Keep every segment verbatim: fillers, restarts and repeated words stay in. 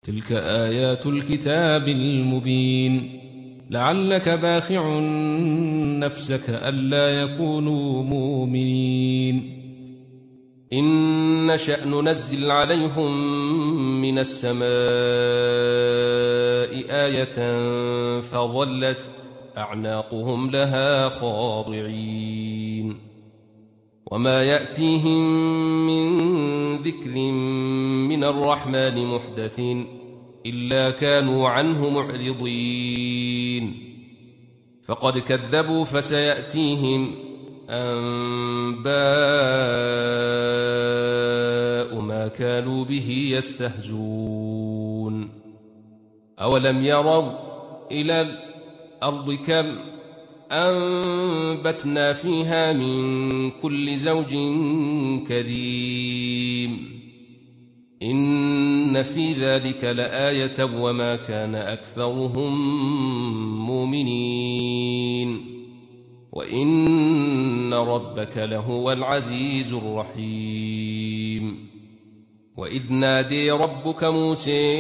تلك آيات الكتاب المبين لعلك باخع نفسك ألا يكونوا مؤمنين إن نشأ ننزل عليهم من السماء آية فظلت أعناقهم لها خاضعين وما يأتيهم من ذكر من الرحمن محدث إلا كانوا عنه معرضين فقد كذبوا فسيأتيهم أنباء ما كانوا به يستهزون أولم يروا إلى الأرض كم أنبتنا فيها من كل زوج كريم إن في ذلك لآية وما كان أكثرهم مؤمنين وإن ربك لهو العزيز الرحيم وإذ نادي ربك موسى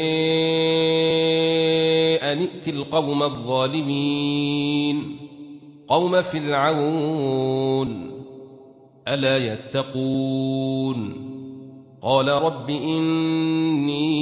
أن ائت القوم الظالمين قوم فرعون ألا يتقون قال رب إني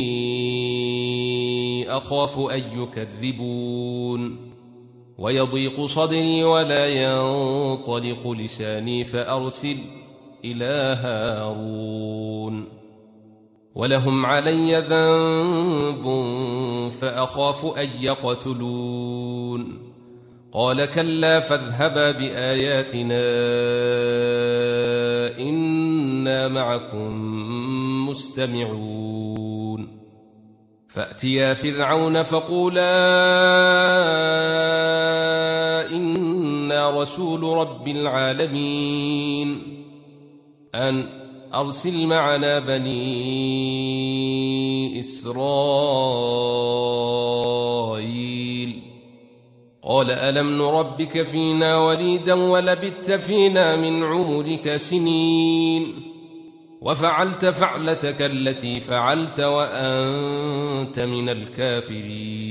أخاف أن يكذبون ويضيق صدري ولا ينطلق لساني فأرسل إلى هارون ولهم علي ذنب فأخاف أن يقتلون قال كلا فاذهبا بآياتنا إنا معكم مستمعون فأتيا فرعون فقولا إنا رسول رب العالمين أن أرسل معنا بني إسرائيل قال ألم نربك فينا وليدا ولبثت فينا من عمرك سنين وفعلت فعلتك التي فعلت وأنت من الكافرين